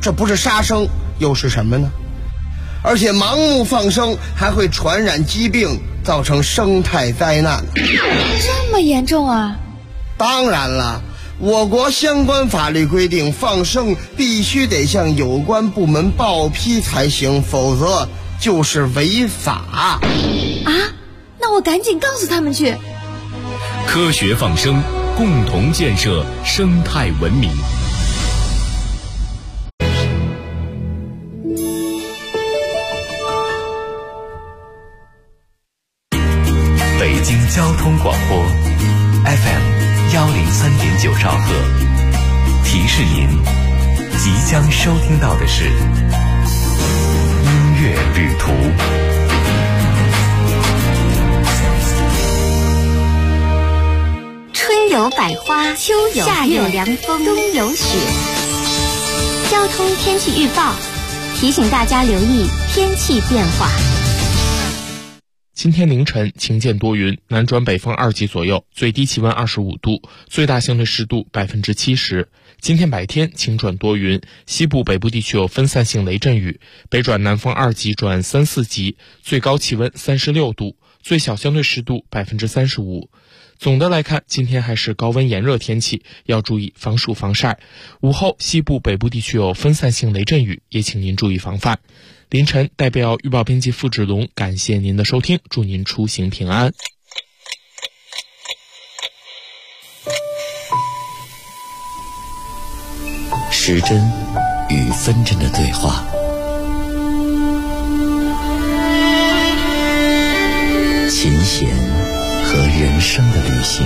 这不是杀生又是什么呢？而且盲目放生还会传染疾病，造成生态灾难。 这么严重啊？ 当然了，我国相关法律规定，放生必须得向有关部门报批才行，否则就是违法。 啊？那我赶紧告诉他们去。 科学放生，共同建设生态文明。 北京交通广播 FM103.9兆赫，提示您即将收听到的是音乐旅途。 春有百花，秋有夏有凉风，冬有雪。交通天气预报提醒大家留意天气变化。 今天凌晨晴间多云，南转北风2级左右，最低气温25度，最大相对湿度70%。今天白天晴转多云，西部北部地区有分散性雷阵雨，北转南风2级转3、4级，最高气温36度，最小相对湿度35%。总的来看，今天还是高温炎热天气，要注意防暑防晒。午后西部北部地区有分散性雷阵雨，也请您注意防范。凌晨代表预报编辑付志龙感谢您的收听，祝您出行平安。 时针与分针的对话，琴弦和人生的旅行，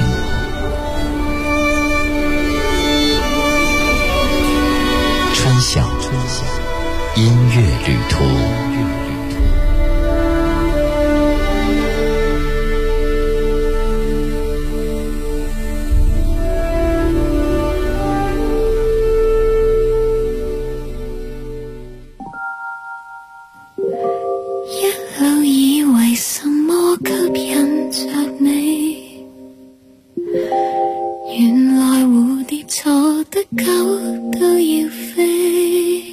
春晓音乐旅途。 一路以為什麼吸引着你，原來蝴蝶坐得久都要飛。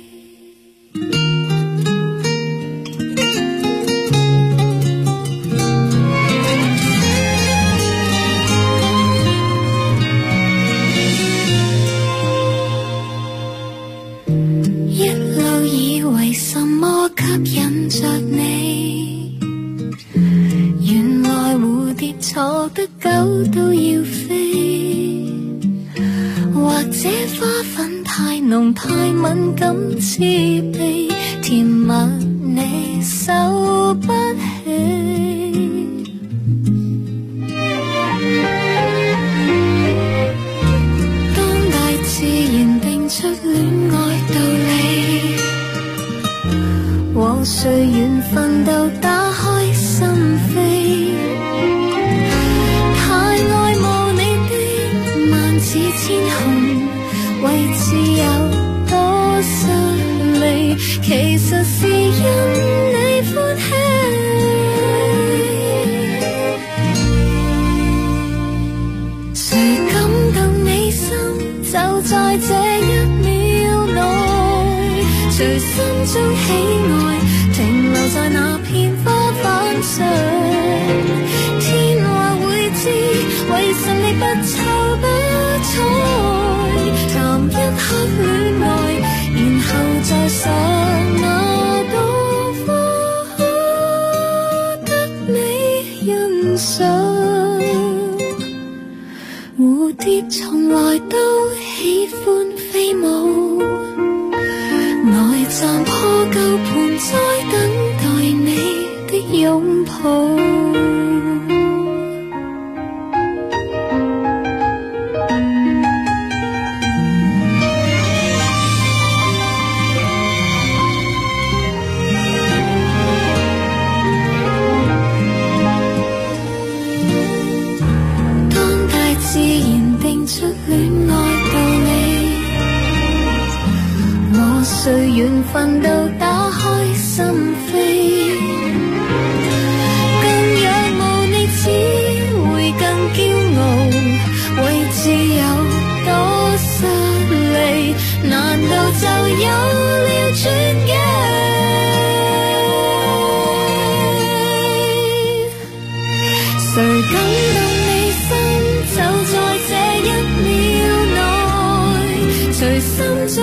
一路以為什麼吸引着你，原來蝴蝶坐得久都要飛，或者花粉太濃太敏感刺鼻，甜蜜你受不起。當大自然定出戀愛道理，和誰緣分都打開心扉，太愛慕你的萬紫千紅，位置有多失利，其實是因你歡喜。誰感動你心，就在這一秒內，隨心中喜愛停留在那片花瓣上，天話會知為什你不瞅不睬，談一刻戀愛，然後再上那朵花得你欣賞。蝴蝶從來都喜歡飛舞，來站破舊盆栽等待你的擁抱。當大自然定出戀愛道理，和誰緣分都打開心扉，更仰慕你只會更驕傲，位置有多失利，難道就有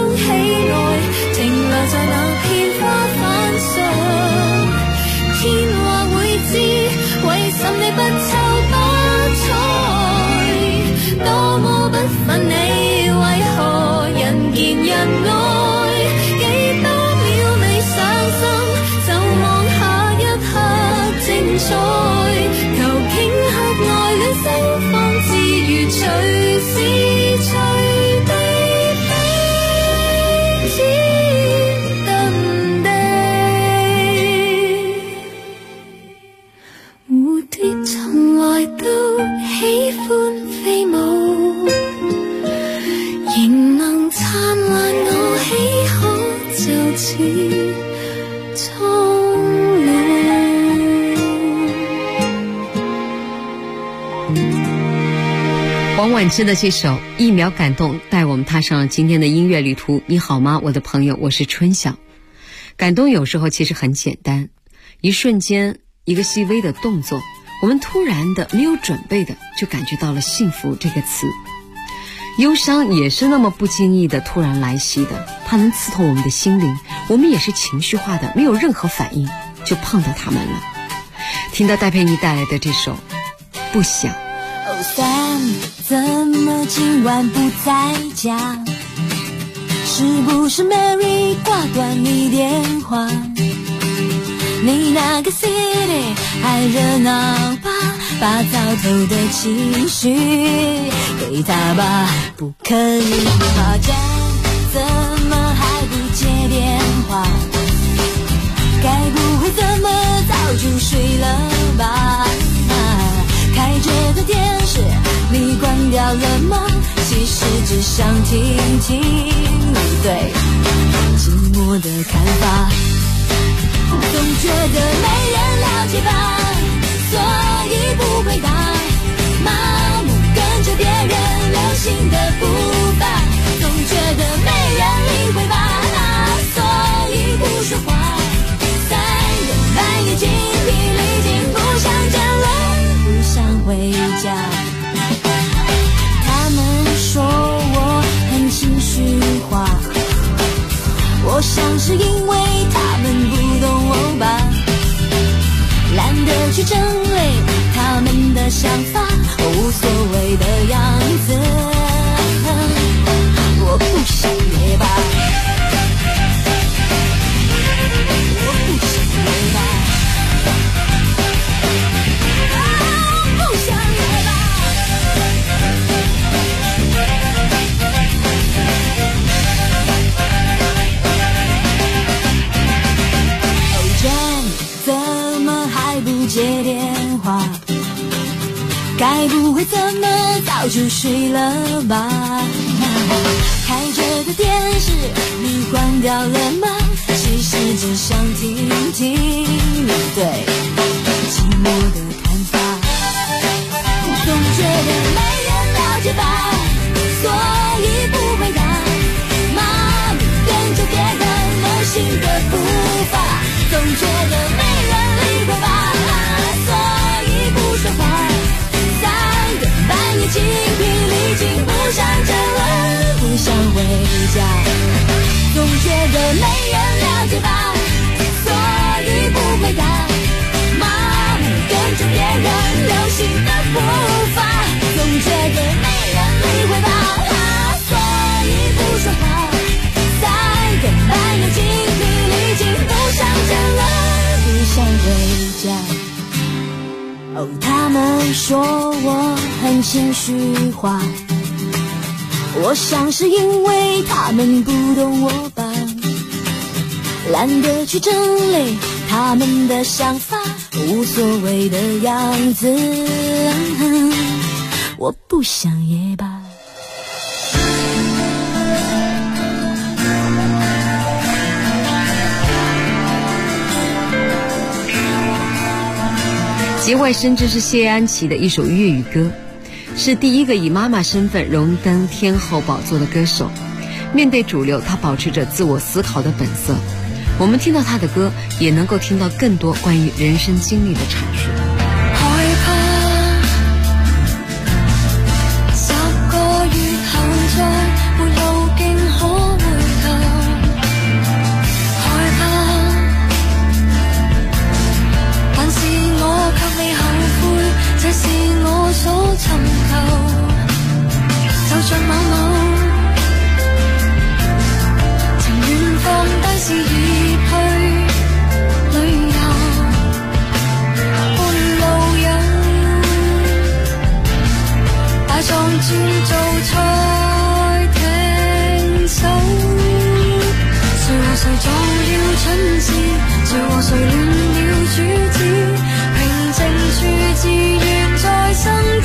中喜愛，停留在那片花瓣上。天話會知，為什你不瞅不睬？多麼不忿你，為何人見人愛？幾多秒未上心，就望下一刻精彩。求頃刻愛戀聲放自如，隨時隨地飛天遁地。蝴蝶從來都喜歡飛舞，仍能燦爛我喜可就似蒼王菀之的这首《一秒感动》带我们踏上了今天的音乐旅途。你好吗，我的朋友，我是春晓。感动有时候其实很简单，一瞬间，一个细微的动作，我们突然的没有准备的就感觉到了幸福这个词。忧伤也是那么不经意的突然来袭的，它能刺痛我们的心灵，我们也是情绪化的，没有任何反应就碰到他们了。听到戴佩妮带来的这首不想。 Sam， 怎么今晚不在家？是不是 Mary 挂断你电话？你那个 city 还热闹吧？把早头的情绪给他吧，不可以好战，怎么还不接电话？该不会怎么早就睡了吧？开着的电视你关掉了吗？其实只想听听你对寂寞的看法。总觉得没人了解吧，所以不回答，盲目跟着别人流行的步伐。总觉得没人理会吧，所以不说话。3更半夜精疲力尽，不想争论，不想回家。他们说我很情绪化，我想是因为他们不懂我吧，懒得去争理他们的想法，无所谓的样子，我不想也罢，我不想也罢，不想也罢。怎么还不接电话？该不会怎么早就睡了吧？开着的电视你关掉了吗？其实只想听听你对寂寞的看法。总觉得没人了解吧，所以不回答，麻木跟着别人流行的步伐。总觉得没人理会吧，所以不说话。3更半夜精疲力尽，不想争论，不想回家。总觉得没人了解吧，所以不回答，麻木跟着别人流行的步伐。总觉得没人理会吧，所以不说话。3更半夜精疲力尽，不想争论，不想回家。哦，他们说我很情绪化，我想是因为他们不懂我吧，懒得去整理他们的想法，无所谓的样子，我不想也罢。 节外生枝是谢安琪的一首粤语歌，是第一个以妈妈身份荣登天后宝座的歌手。面对主流，她保持着自我思考的本色。我们听到她的歌，也能够听到更多关于人生经历的阐述。 害怕10個月後再沒路徑可回谁和谁乱了主旨，平靜處自願再生子。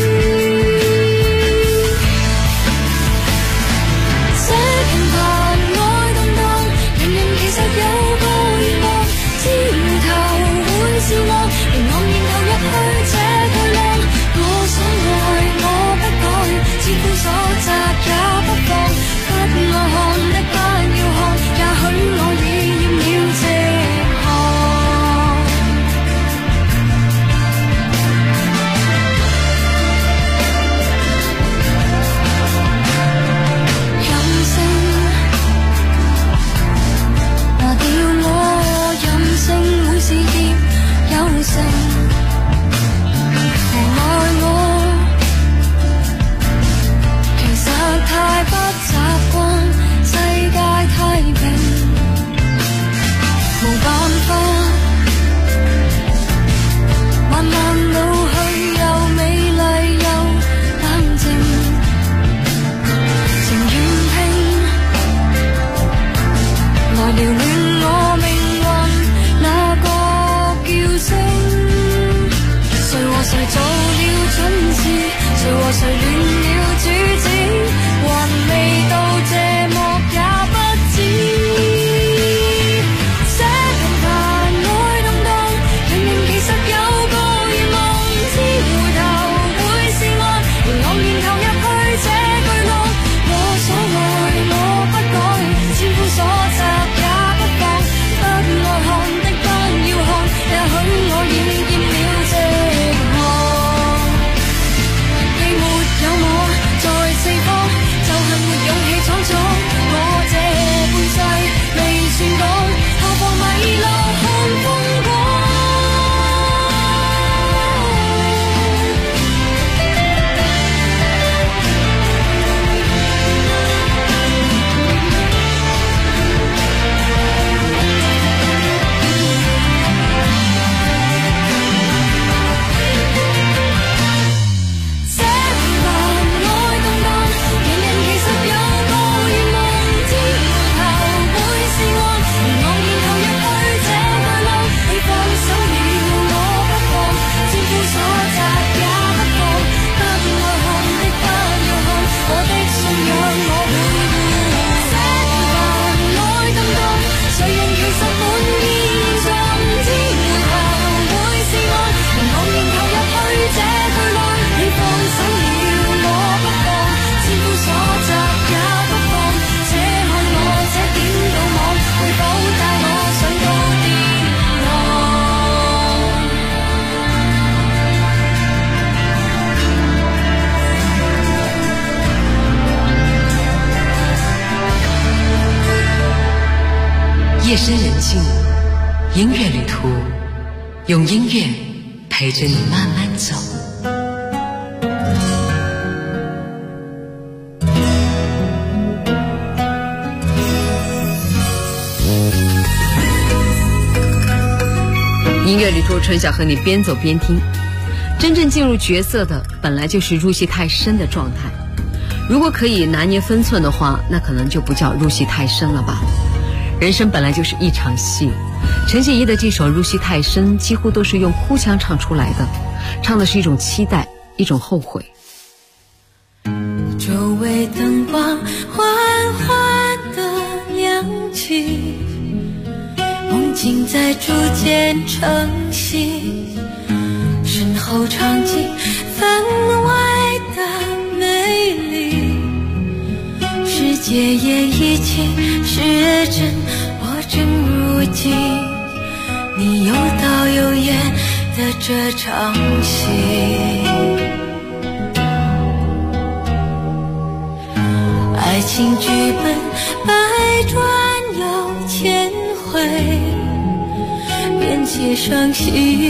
這平凡愛動盪，人人其實有個願望，只回頭會是岸，仍昂然投入去這巨浪。我所愛我不改，千夫所責也不放，不愛看的不要看，也許我已厭了這行。任性拿掉我任性，每事業有成，無奈我其實太不習慣世界太平，無辦法慢慢老去，又美麗又冷靜，情願拼來撩亂我命運那個叫聲。誰和誰做了蠢事，誰和誰亂了主旨，還未到這幕也不知。這平凡愛動盪，人人其實有個願望，只回頭會是岸，仍昂然投入去這巨浪。我所愛我不改，千夫所責也不放，不愛看的不要看，也許我已厭了這行。既沒有我在四方，就恨沒勇氣闖闖。我這半世未算講，何妨迷路看風光。這平凡愛動盪，人人其實有個願望，只回頭會是岸，仍昂然投入去這巨浪。你放手了我不放，千夫所責也不放，不愛看的不要看，我的信仰我會護。這平凡愛動盪，誰人其實滿意現狀，只回頭會是岸，仍昂然投入去這巨浪。你放手了我不放，千夫所責也不放，且看我這點到網，會否帶我上到天堂。 夜深人静，音乐旅途，用音乐陪着你慢慢走。音乐旅途，春晓和你边走边听。真正进入角色的，本来就是入戏太深的状态。如果可以拿捏分寸的话，那可能就不叫入戏太深了吧。人生本来就是一场戏，陈洁仪的这首《入戏太深》几乎都是用哭腔唱出来的，唱的是一种期待，一种后悔。 周围灯光缓缓地亮起，梦境在逐渐成型，身后场景分外的美丽，世界演绎起是真，我正如今你有导有演的这场戏。爱情剧本百转又千回，便且伤心，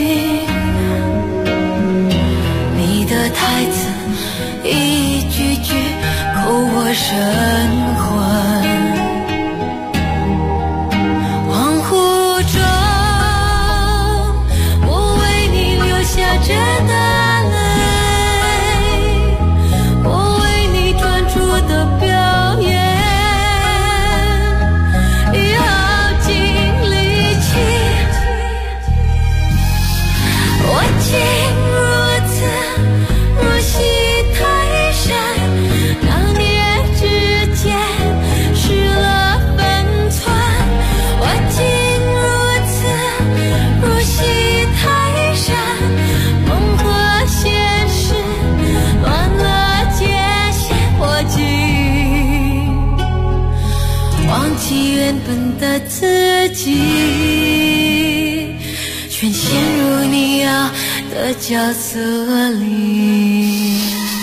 你的台词一句句扣我神魂。恍惚中我为你流下这的泪，我为你专注的表演，要尽力气忘记原本的自己，全陷入你要的角色里。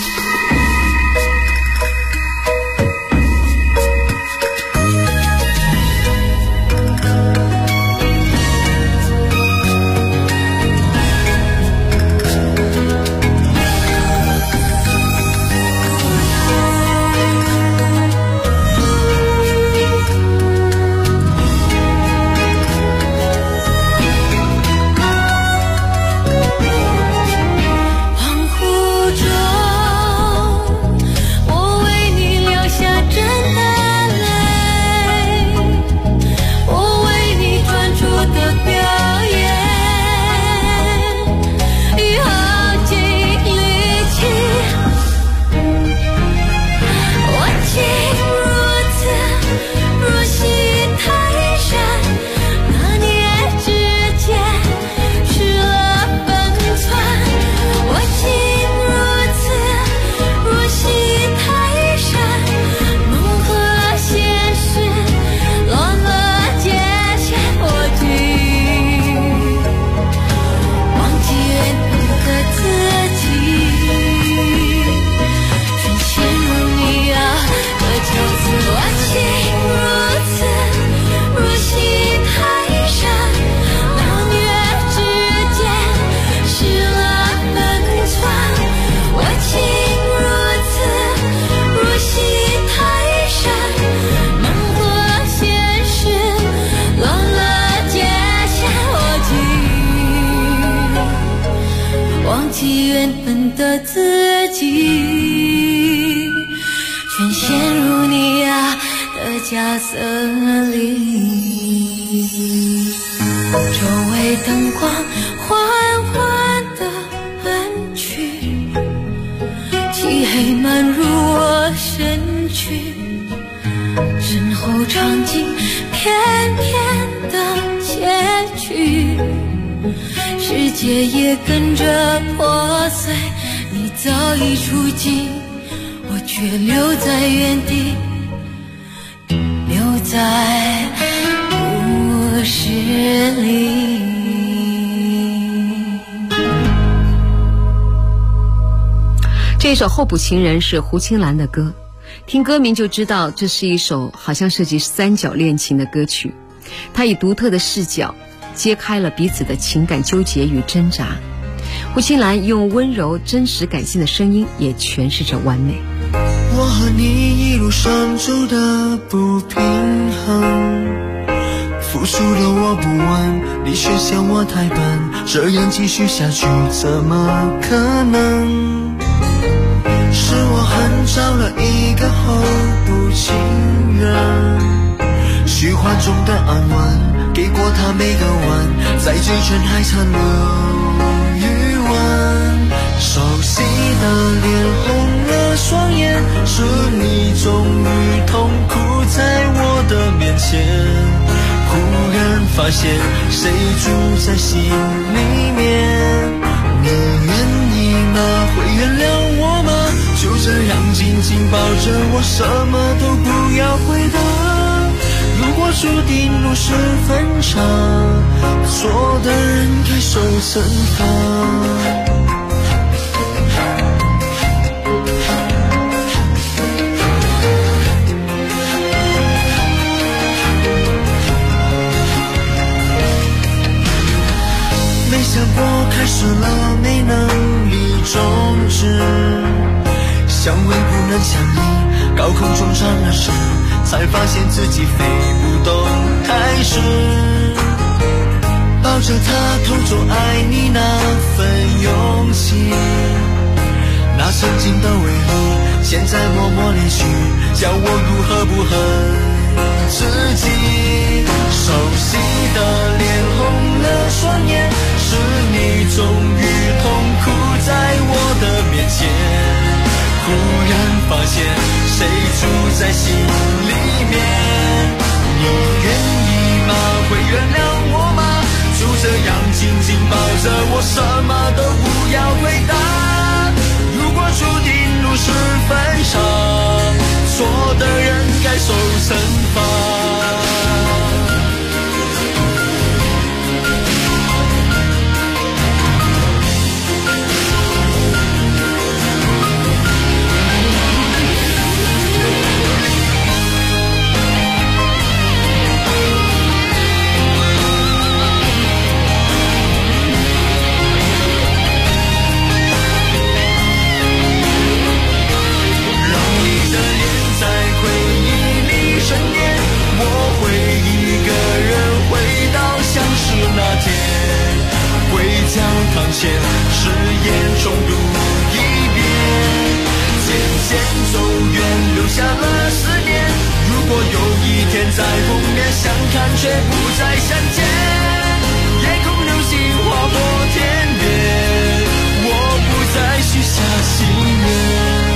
的自己，全陷入你要的角色里。周围灯光缓缓地暗去，漆黑漫入我身躯，身后场景片片的切去，世界也跟着破碎，你早已出境，我却留在原地，留在故事里。 这首《候补情人》是胡青兰的歌，听歌名就知道这是一首好像涉及三角恋情的歌曲。它以独特的视角揭开了彼此的情感纠结与挣扎，胡青兰用温柔真实感性的声音也诠释着完美。 我和你一路上走的不平衡，付出的我不问，你却嫌我太笨，这样继续下去怎么可能？是我恨找了一个候补情人，虚幻中的安稳，给过他每个吻，在嘴唇还残留余温。熟悉的脸红了双眼，是你终于痛哭在我的面前，忽然发现谁住在心里面。你愿意吗？会原谅我吗？就这样紧紧抱着我，什么都不要回答。如果注定路是分岔，错的人该受惩罚。没想过开始了没能力终止，相偎不能相依，高空中转了身，才发现自己飞不动开始。抱着他偷走爱你那份勇气，那曾经的唯一，现在默默离去，叫我如何不恨自己。熟悉的脸红了双眼，是你终于痛哭在我的面前，忽然发现谁住在心里面。你愿意吗？会原谅我吗？就这样紧紧抱着我，什么都不要回答。如果注定路是分岔，错的人该受惩罚。 交堂前，誓言重读一遍。渐渐走远，留下了思念。如果有一天再碰面，相看却不再相见，夜空流星划破天边，我不再许下心愿。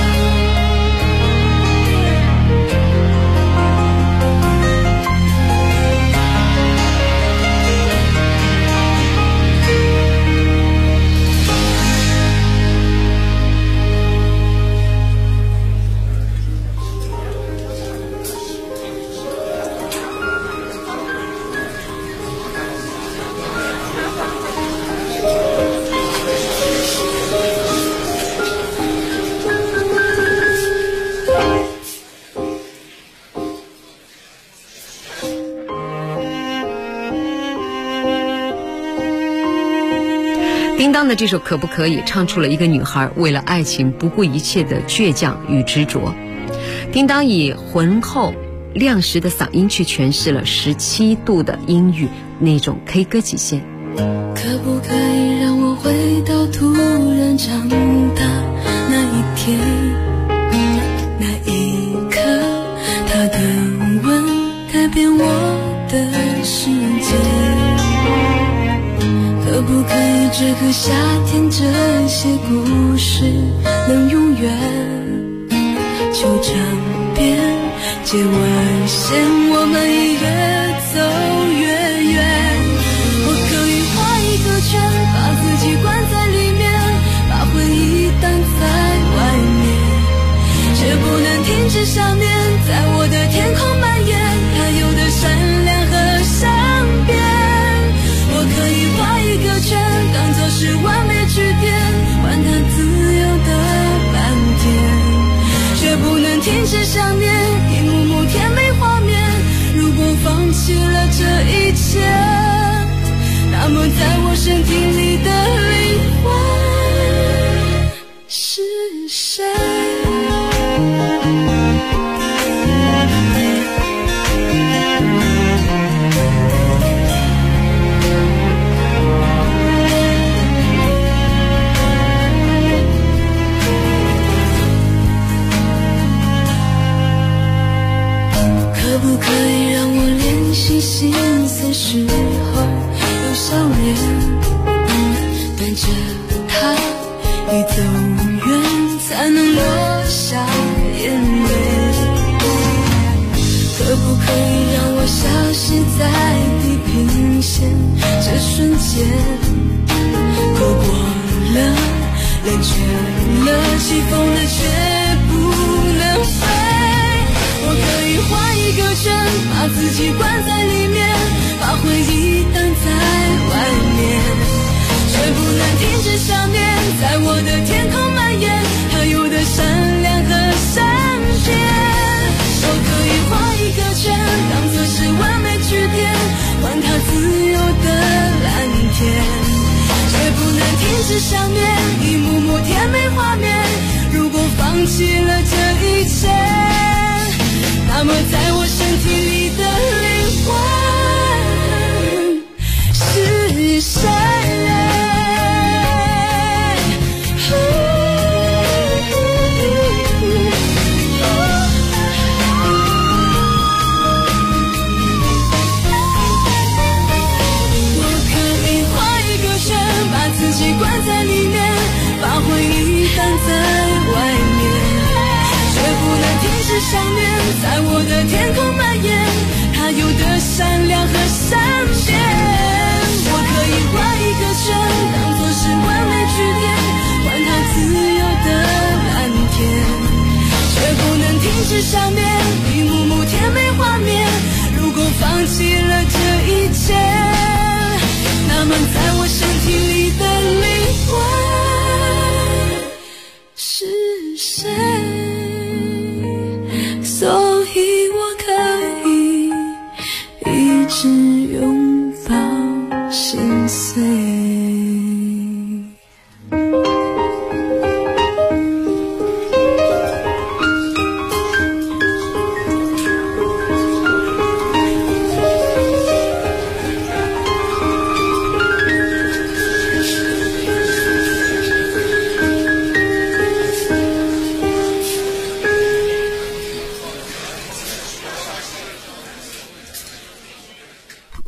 叮当的这首《可不可以》唱出了一个女孩为了爱情不顾一切的倔强与执着。叮当以浑厚亮实的嗓音去诠释了17度的音域，那种 K 歌极限。 可不可以让我回到突然长大那一天，那一刻他的吻改变我的世界。可不可以这个夏天这些故事能永远就这边接完线，我们已越走越远。我可以画一个圈，把自己关在里面，把回忆挡在外面，却不能停止想念，在我的天空蔓延，它有的善良和善变。我可以画一个圈，当作是完美句点，还它自由的蓝天，却不能停止想念，一幕幕甜美画面。如果放弃了这一切，那么在我身体里的灵魂是谁？可不可以让我练习心碎时候有笑脸，等着他一走远才能落下眼泪？可不可以让我消失在地平线这瞬间，哭过了，冷却了，起风了却不能飞。我可以画一个圈，把自己关在里面，把回忆挡在外面，却不能停止想念，在我的天空蔓延，它有的善良和善变。我可以画一个圈，当作是完美句点，还它自由的蓝天，却不能停止想念，一幕幕甜美画面。如果放弃了这一切，那么在我身体里的灵魂是谁？我可以画一个圈，把自己关在里面，把回忆挡在外面，却不能停止想念，在我的天空蔓延，它有的善良和善变。我可以画一个圈，当作是完美句点，还它自由的蓝天，却不能停止想念，一幕幕甜美画面。如果放弃了这一切，那么在我身体里的灵魂是谁？所以我可以一直拥抱心碎。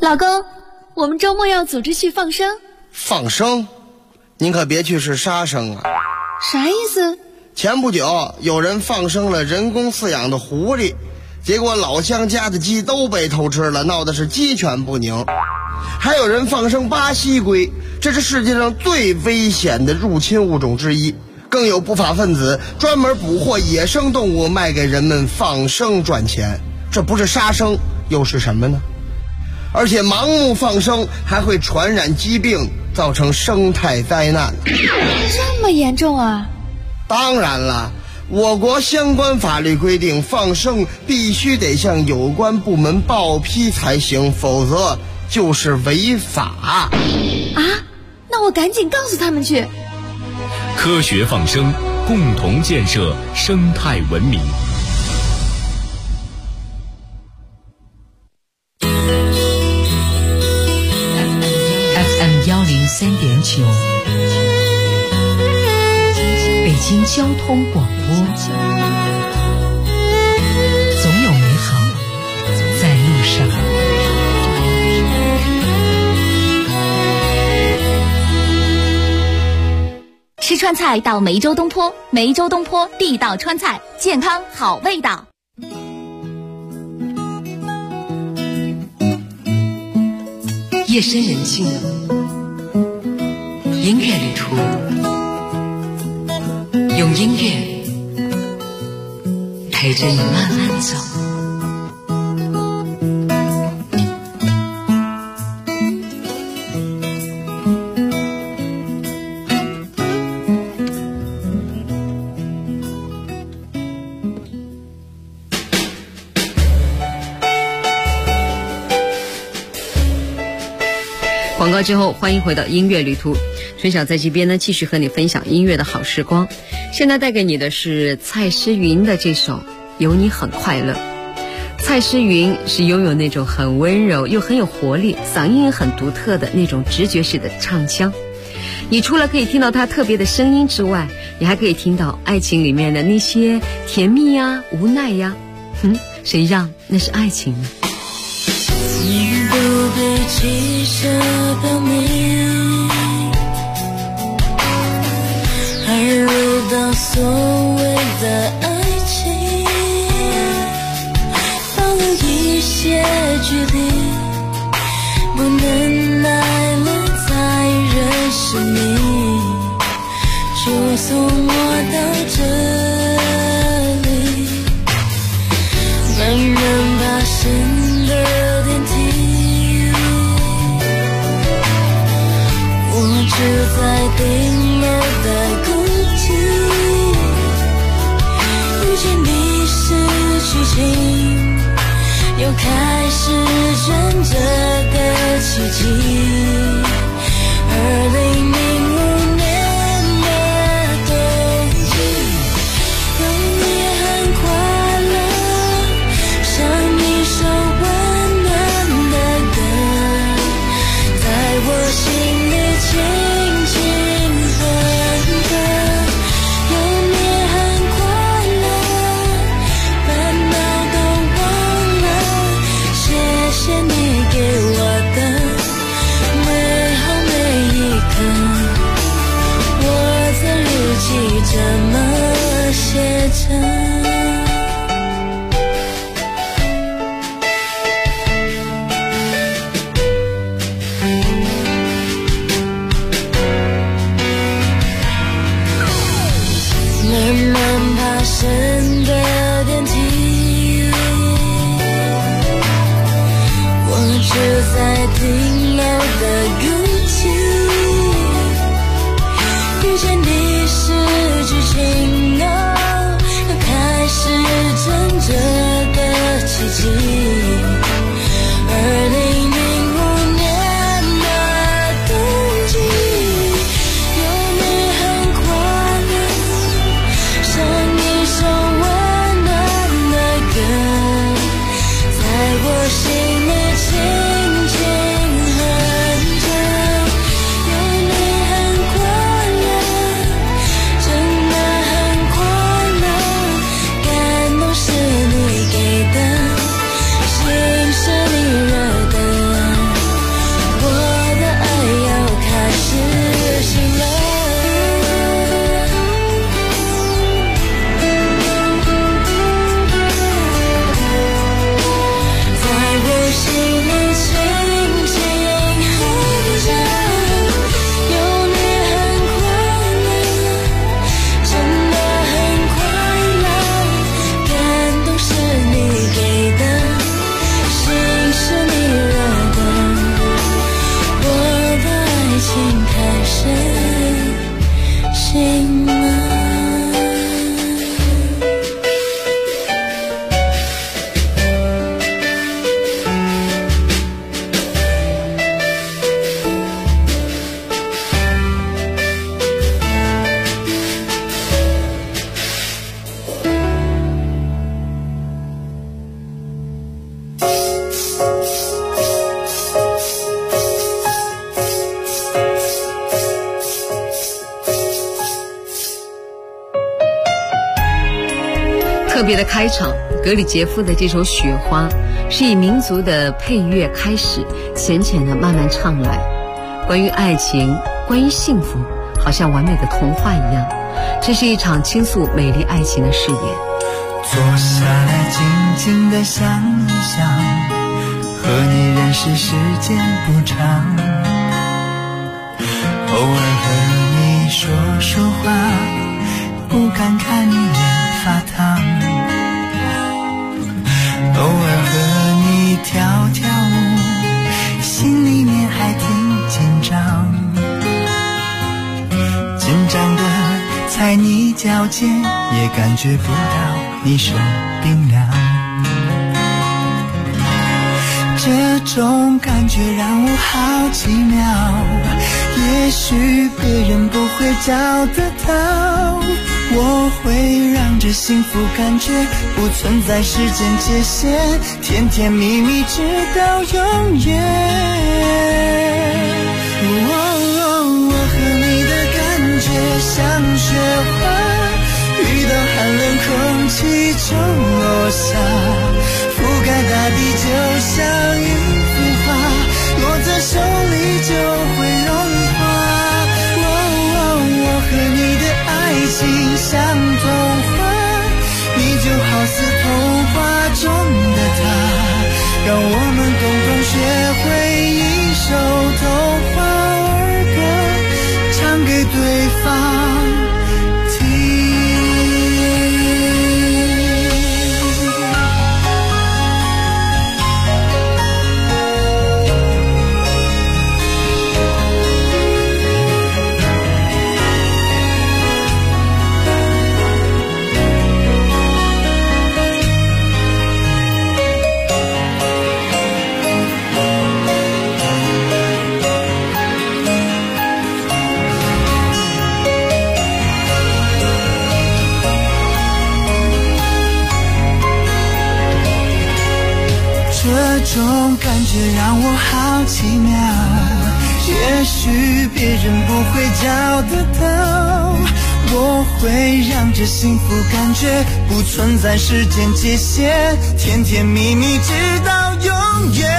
老公，我们周末要组织去放生。 放生？您可别去是杀生啊！ 啥意思？ 前不久有人放生了人工饲养的狐狸，结果老乡家的鸡都被偷吃了，闹的是鸡犬不宁。还有人放生巴西龟，这是世界上最危险的入侵物种之一。更有不法分子专门捕获野生动物卖给人们放生赚钱，这不是杀生又是什么呢？而且盲目放生还会传染疾病，造成生态灾难。 这么严重啊？ 当然了，我国相关法律规定，放生必须得向有关部门报批才行，否则就是违法。 啊？那我赶紧告诉他们去。 科学放生，共同建设生态文明。 FM103.9，北京交通广播，总有美好在路上。 吃川菜到梅州东坡，梅州东坡地道川菜，健康好味道。 夜深人静了，音乐旅途，用音乐陪着你慢慢走。 广告之后，欢迎回到音乐旅途。春晓在这边呢，继续和你分享音乐的好时光。现在带给你的是蔡诗芸的这首《有你很快乐》。蔡诗芸是拥有那种很温柔又很有活力，嗓音也很独特的那种直觉式的唱腔。你除了可以听到她特别的声音之外，你还可以听到爱情里面的那些甜蜜呀、无奈呀。谁让那是爱情呢？ 不必汽车表明，还遇到所谓的爱情，放了一些距离，不能耐了再认识你，就送我到这里，慢慢爬升的电梯，住在顶楼的公寓，遇见你是剧情，又开始转折的奇迹。2005年的冬季，有你很快乐，像一首温暖的歌，在我心里轻轻哼着，有你很快乐，烦恼都忘了，谢谢你给我的美好每一刻，我在日记这么写着。升的电梯，我住在顶楼的公寓，遇见你是剧情，又开始转折的奇迹。2005年的冬季，有你很快乐，像一首温暖的歌，在我心里轻轻哼着，有你很快乐，真的很快乐，感动是你给的别的开场，格里杰夫的这首《雪花》是以民族的配乐开始，浅浅的慢慢唱来，关于爱情，关于幸福，好像完美的童话一样。这是一场倾诉美丽爱情的誓言。 坐下来静静地想一想，和你认识时间不长，偶尔和你说说话，不敢看你脸发烫，偶尔和你跳跳舞，心里面还挺紧张，紧张的踩你脚尖，也感觉不到你手冰凉，这种感觉让我好奇妙，也许别人不会找得到，我会让这幸福感觉不存在时间界限，甜甜蜜蜜直到永远。我和你的感觉像雪花，遇到寒冷空气就落下，覆盖大地就像一幅画，落在手里就会融化。我和你的爱情像童话，你就好似童话中的他，让我们共同学会一首童话儿歌，唱给对方听。这种感觉让我好奇妙，也许别人不会找得到，我会让这幸福感觉不存在时间界限，甜甜蜜蜜直到永远。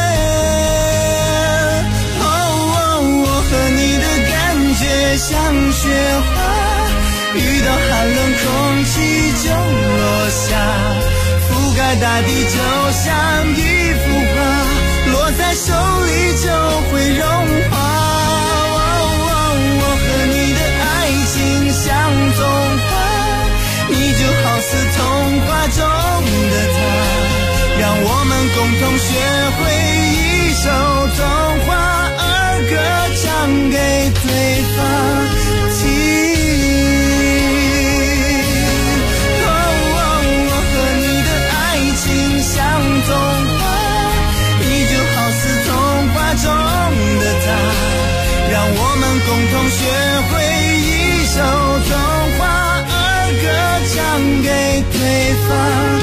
我和你的感觉像雪花，遇到寒冷空气就落下，覆盖大地就像一幅画，落在手里就会融化。我和你的爱情像童话，你就好似童话中的他，让我们共同学会一首童话儿歌，唱给对方听。像童话，你就好似童话中的他，让我们共同学会一首童话儿歌，唱给对方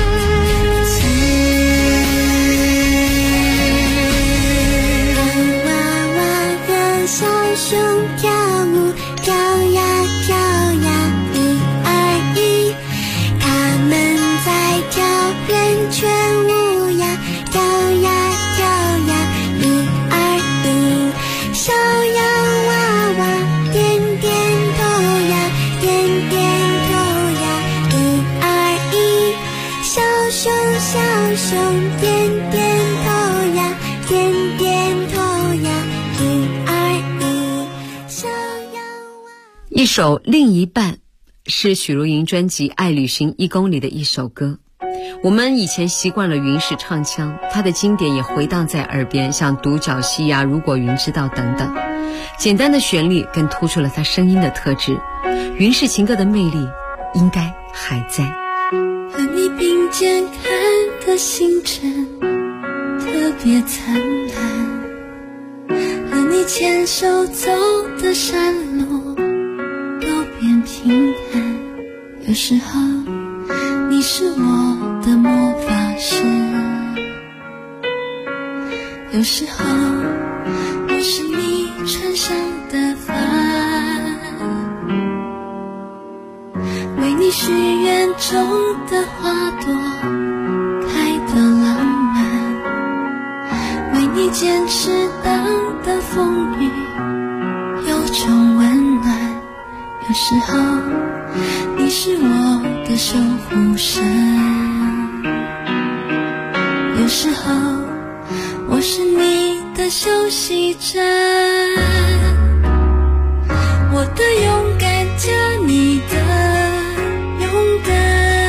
听。娃娃的小熊跳舞，跳呀跳呀，一二一，他们在跳圆圈舞呀，跳呀跳呀，一二一，小洋娃娃点点头呀，点点头呀，一二一，小熊小熊点点头呀，点点头呀，一二一，小洋娃娃。 一首另一半是许茹芸专辑《爱旅行1公里》的一首歌。我们以前习惯了云氏唱腔，她的经典也回荡在耳边，像独角戏呀、如果云知道等等。简单的旋律更突出了她声音的特质，云氏情歌的魅力应该还在。 和你并肩看的星辰特别灿烂，和你牵手走的山路都变平坦，有时候你是我的魔法师，有时候我是你船上的帆，为你你许愿中的花朵开得浪漫，为你坚持当的风雨有种温暖。有时候你是我的守护神，有时候我是你的休息站，我的勇敢加你的勇敢，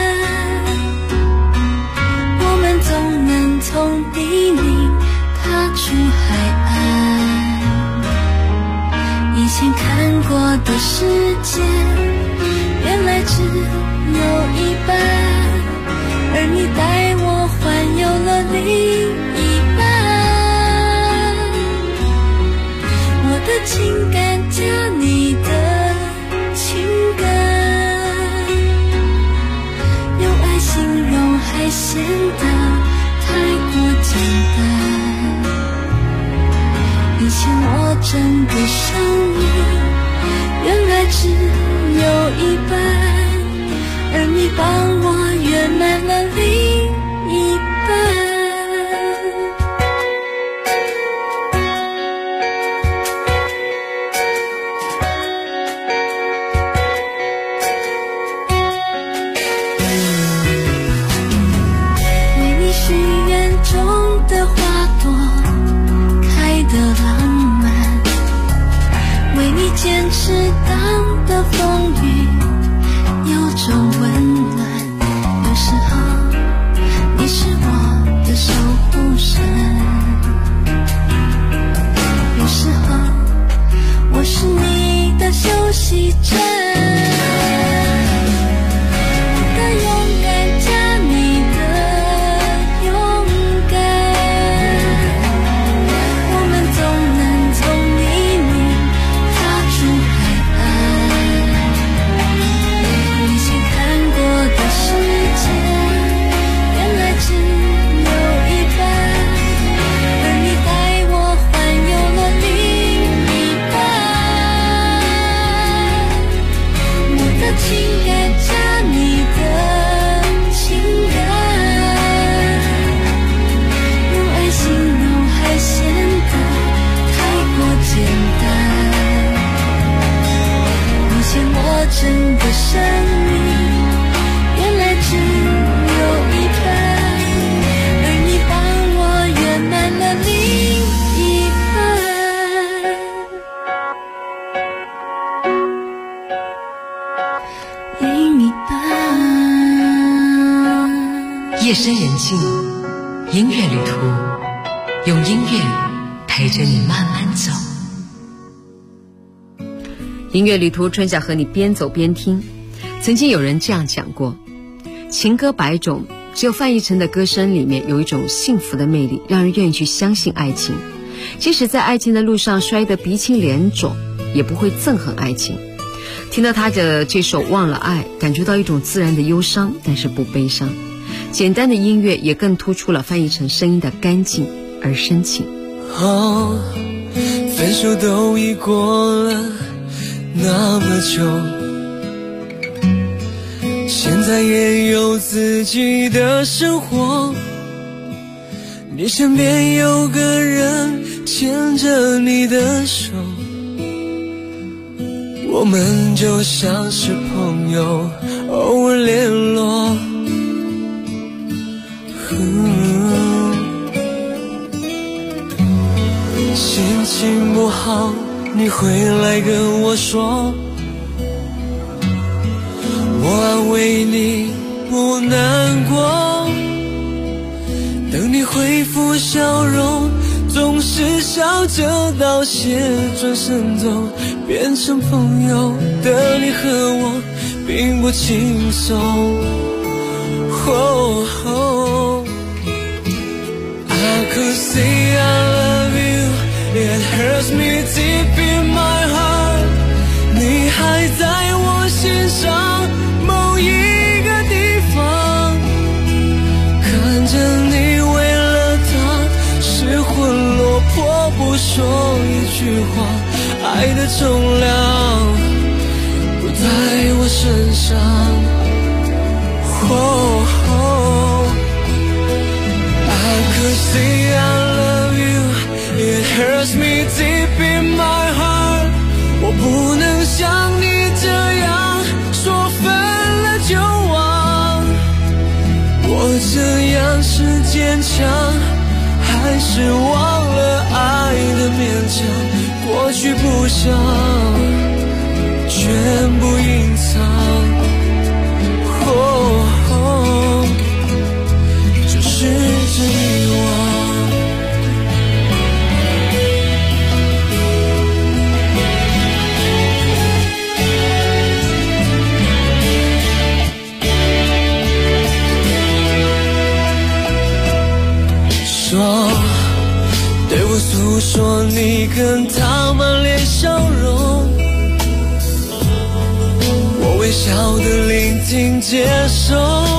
我们总能从泥泞踏出海岸。以前看过的世界原来只有一半，而你带我环游了另一半。我的情感加你的情感，用爱形容还显得太过简单。以前我整个生命原来只有一半，而你帮我圆满了另一半。为你许愿中的花朵开得浪漫，为你坚持当的风雨有种温暖。有时候你是我的守护神，有时候我是你的休息站，我的勇敢加你的勇敢，我们总能从泥泞踏出海岸。以前看过的世界原来只有一半，而你带我环游了另一半。我的情感加你的情感，用爱形容还显得太过简单。以前我整个生命原来只有一半，而你帮我圆满了另一半，另一半。 夜深人静，音乐旅途，用音乐陪着你慢慢走。 音乐旅途，春夏和你边走边听。曾经有人这样讲过，情歌百种，只有范逸臣的歌声里面有一种幸福的魅力，让人愿意去相信爱情。即使在爱情的路上摔得鼻青脸肿，也不会憎恨爱情。听到他的这首《忘了爱》，感觉到一种自然的忧伤，但是不悲伤。简单的音乐也更突出了范逸臣声音的干净而深情。 哦，分手都已过了那么久，现在也有自己的生活，你身边有个人牵着你的手，我们就像是朋友，偶尔联络。心情不好你回来跟我说，我安慰你不难过，等你恢复笑容，总是笑着道谢，转身走，变成朋友的你和我并不轻松。I could say I love you, it hurts me deep in my heart. 你还在我心上某一个地方，看着你为了他失魂落魄，不说一句话，爱的重量不在我身上。 I could say I love you, it hurts me deep in my heart. 我不能像你这样说分了就忘。我这样是坚强，还是忘了爱的勉强？过去不想全部隐藏。就试着遗忘。说，对我诉说你跟他满脸笑容，我微笑的聆听接受。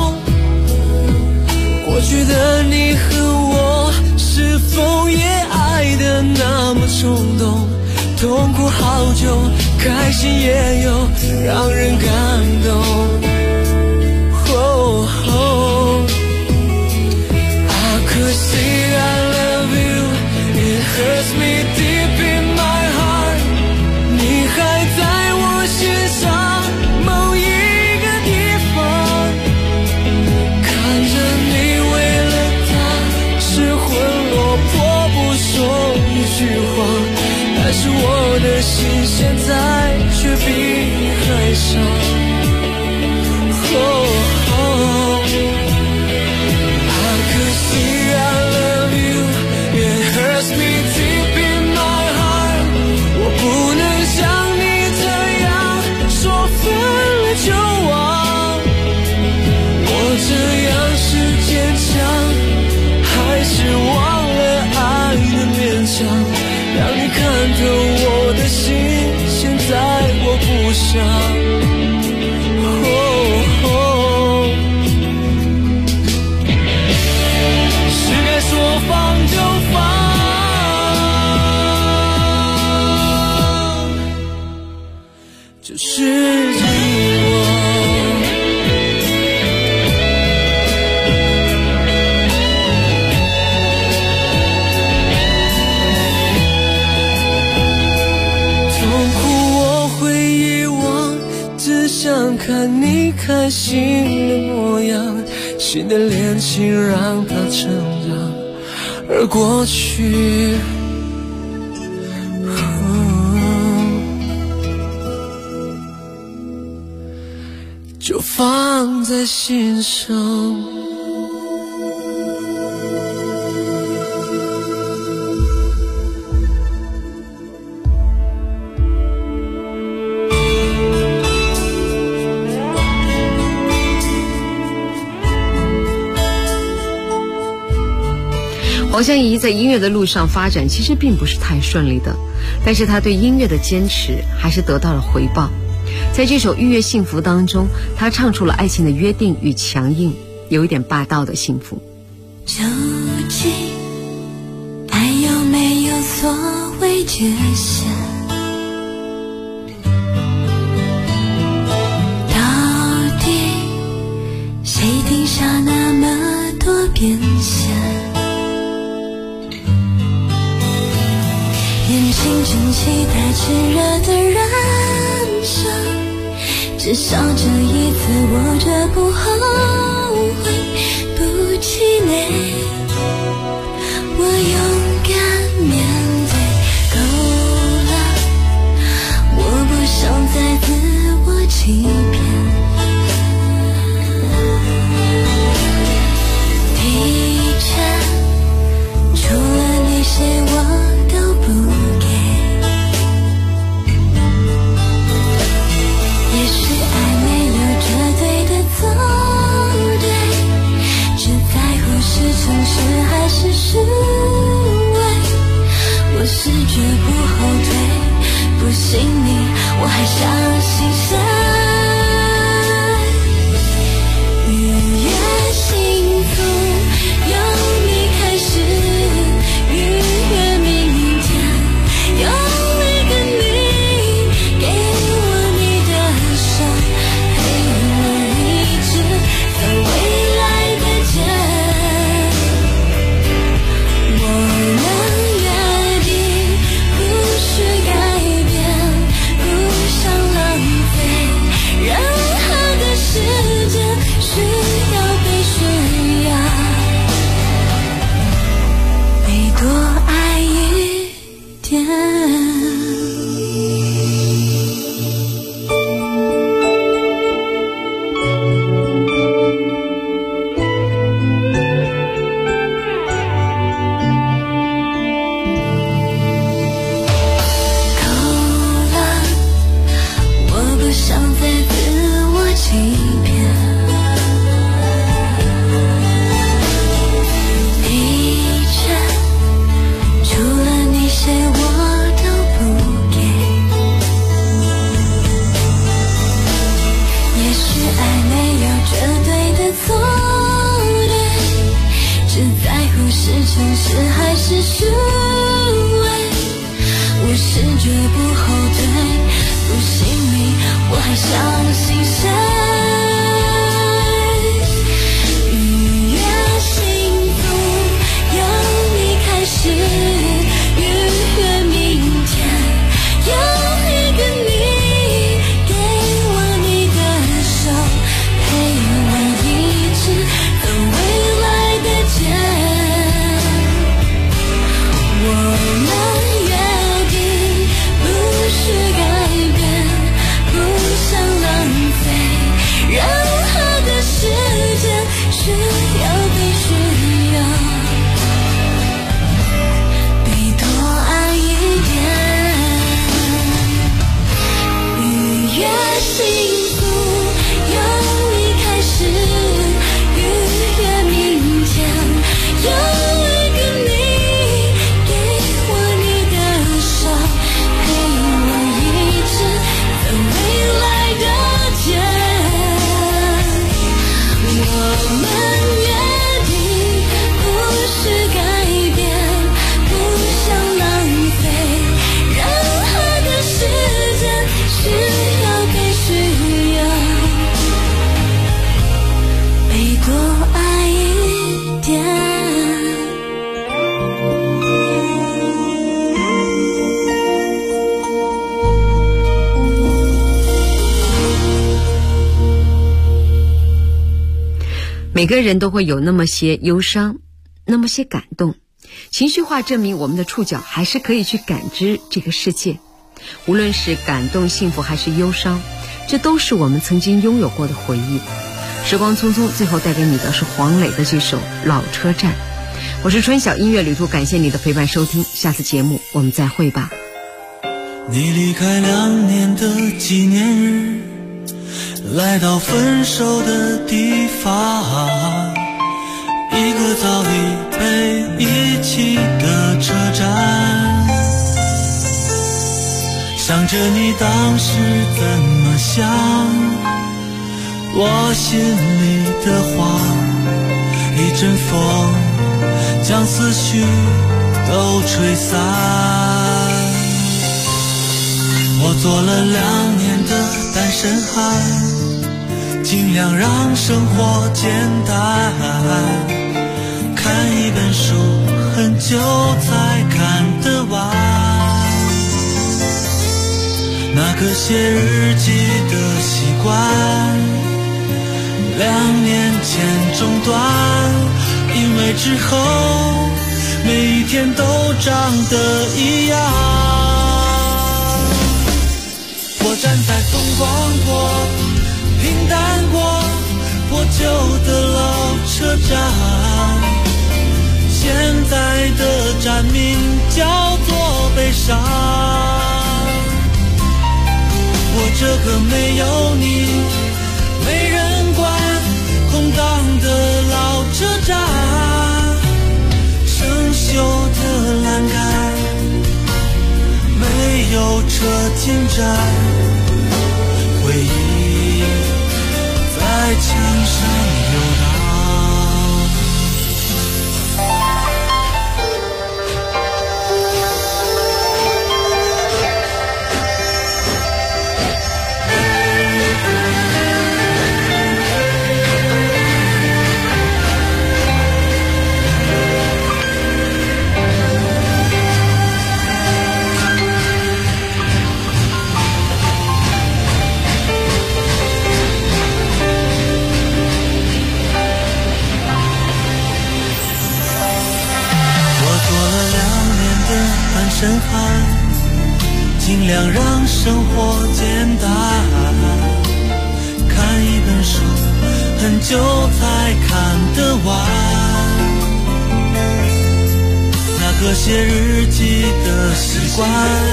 过去的你和我是否也爱得那么冲动？痛苦好久，开心也有让人感动。I could say I love you, it hurts me deep in my heart. 你还在我心上某一个地方，看着你为了他失魂落魄，不说一句话，但是我的心现在却比你还伤。I could see I love you, it hurts me deep in my heart. 我不能像你这样说分了就忘。我这样是坚强，还是忘了爱的勉强？让你看透我的心，现在我不想。说放就放，就试着遗忘。痛苦我会遗忘，只想看你开心的模样。新的恋情让它成长，而过去就放在心上。 黄湘怡在音乐的路上发展其实并不是太顺利的，但是她对音乐的坚持还是得到了回报。在这首《预约幸福》当中，她唱出了爱情的约定与强硬，有一点霸道的幸福。 究竟爱有没有所谓界限？到底谁定下那么多变现？眼睛正期待炽热的燃烧，至少这一次我绝不后悔不气馁，我勇敢面对够了，我不想再自我欺骗，的确除了你谁我都不给，也许爱没有绝对的错对，只在乎是诚实还是虚伪，我是绝不后退，不信你我还相信谁？预约幸福由你开始，预约明天有每个你，给我你的手，陪我一直走还相信谁？愉悦幸福由你开始，愉悦明天有一个你，给我你的手，陪我一直走未来的街。我们约定不是改变，不想浪费任何的时间，需要被需要，被多爱一点。愉悦幸福由你开始，愉悦明天有一个你，给我你的手，陪我一直走未来的街。我们约定不是改变，不想浪费任何的时间，需要被需要，被多爱一点。 每个人都会有那么些忧伤，那么些感动，情绪化证明我们的触角还是可以去感知这个世界。无论是感动、幸福还是忧伤，这都是我们曾经拥有过的回忆。时光匆匆，最后带给你的是黄磊的这首《老车站》。我是春晓，音乐旅途，感谢你的陪伴收听，下次节目我们再会吧。 你离开2年的纪念日，来到分手的地方，一个早已被遗弃的车站，想着你当时怎么想，我心里的话，一阵风将思绪都吹散。我做了2年的单身汉，尽量让生活简单，看一本书很久才看得完，那个写日记的习惯2年前中断，因为之后每一天都长得一样。我站在风光过、平淡过、破旧的老车站，现在的站名叫做悲伤。我这个没有你、没人管、空荡的老车站，生锈的栏杆，没有车进站，回忆在墙上游荡。身汉，尽量让生活简单，看一本书很久才看得完，那个写日记的习惯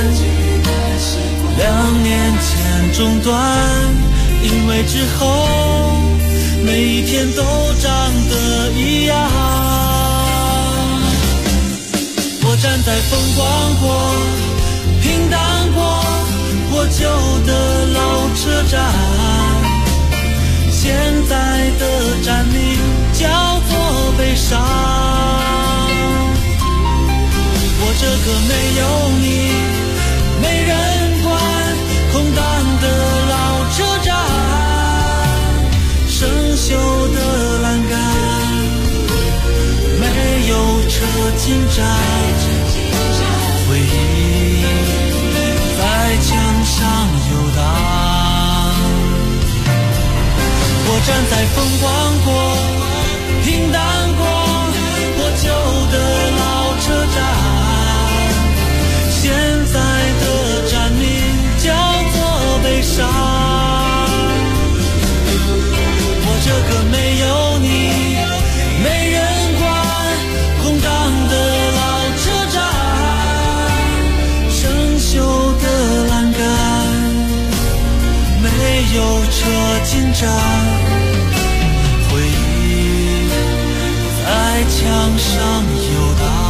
2年前中断，因为之后每一天都长得一样。我站在风光过、平淡过、破旧的老车站，现在的站名叫做悲伤。我这个没有你、没人管、空荡的老车进展，回忆在墙上游荡。我站在风光过、平淡过、破旧的老车站，现在的站名叫做悲伤。我这个没有你没人管空荡的老车站，生锈的栏杆，没有车进站，回忆在墙上游荡。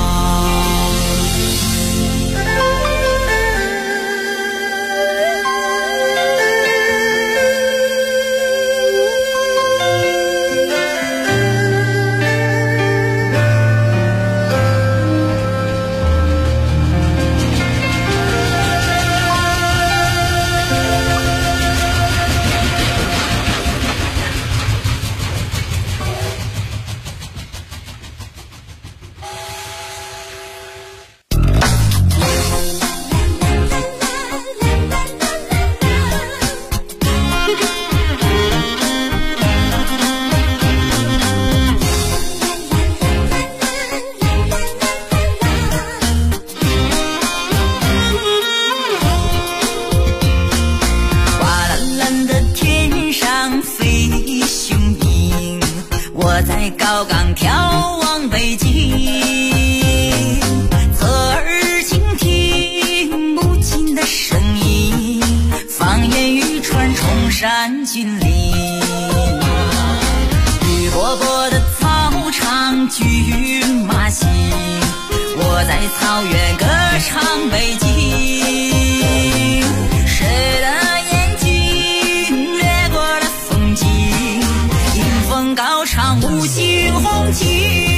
我在高岗眺望北京，侧耳倾听母亲的声音，放眼欲穿崇山峻岭。绿波波的草场骏马行，我在草原歌唱北京。谁的眼睛掠过了风景，迎风高唱五星红旗。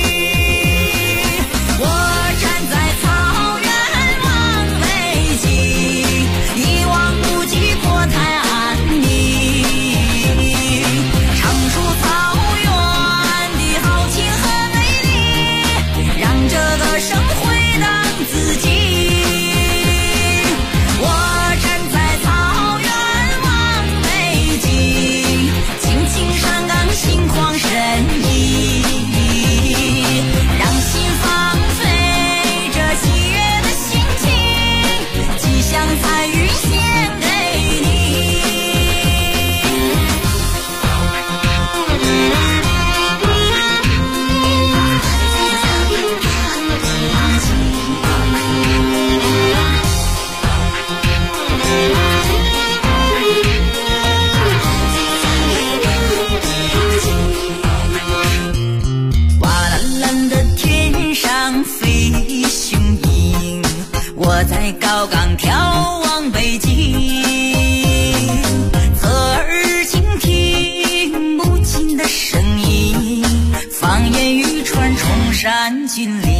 我站在草原望北京，一望无际国泰安宁，唱出草原的豪情和美丽，让这个生回荡自己。我站在草原望北京，青青山岗心旷神怡，让心放飞这喜悦的心情，吉祥彩云献给你。瓦蓝蓝的天上飞雄鹰，我在高岗眺望北京，侧耳倾听母亲的声音，放眼欲穿崇山峻岭。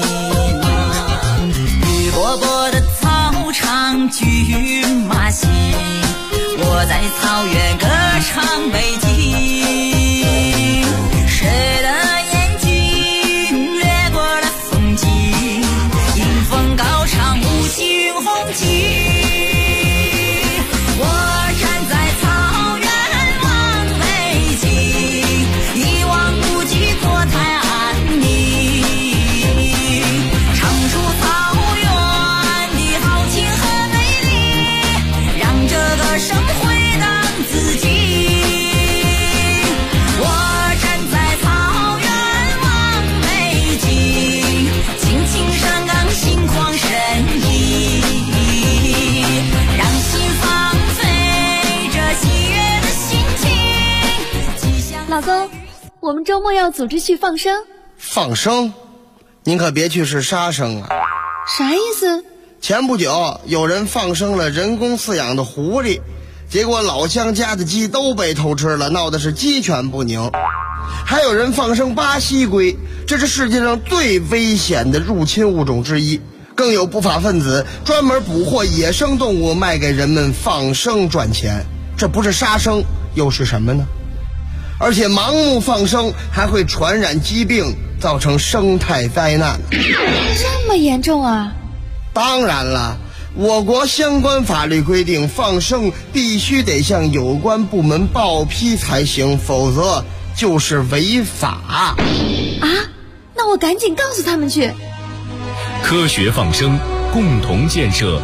绿波波的草场骏马行，我在草原歌唱北京。谁的眼睛掠过了风景，迎风高唱五星红旗。我站在草原望北京，一望无际国泰安宁，唱出草原的豪情和美丽，让这个生回荡自己。我站在草原望北京，青青山岗心旷神怡，让心放飞这喜悦的心情，吉祥。 老公，我们周末要组织去放生。 放生？您可别去是杀生啊！ 啥意思？ 前不久有人放生了人工饲养的狐狸，结果老乡家的鸡都被偷吃了，闹得是鸡犬不宁。还有人放生巴西龟，这是世界上最危险的入侵物种之一。更有不法分子专门捕获野生动物卖给人们放生赚钱，这不是杀生又是什么呢？ 而且盲目放生还会传染疾病，造成生态灾难。 这么严重啊？ 当然了，我国相关法律规定，放生必须得向有关部门报批才行，否则就是违法。 啊？那我赶紧告诉他们去。 科学放生，共同建设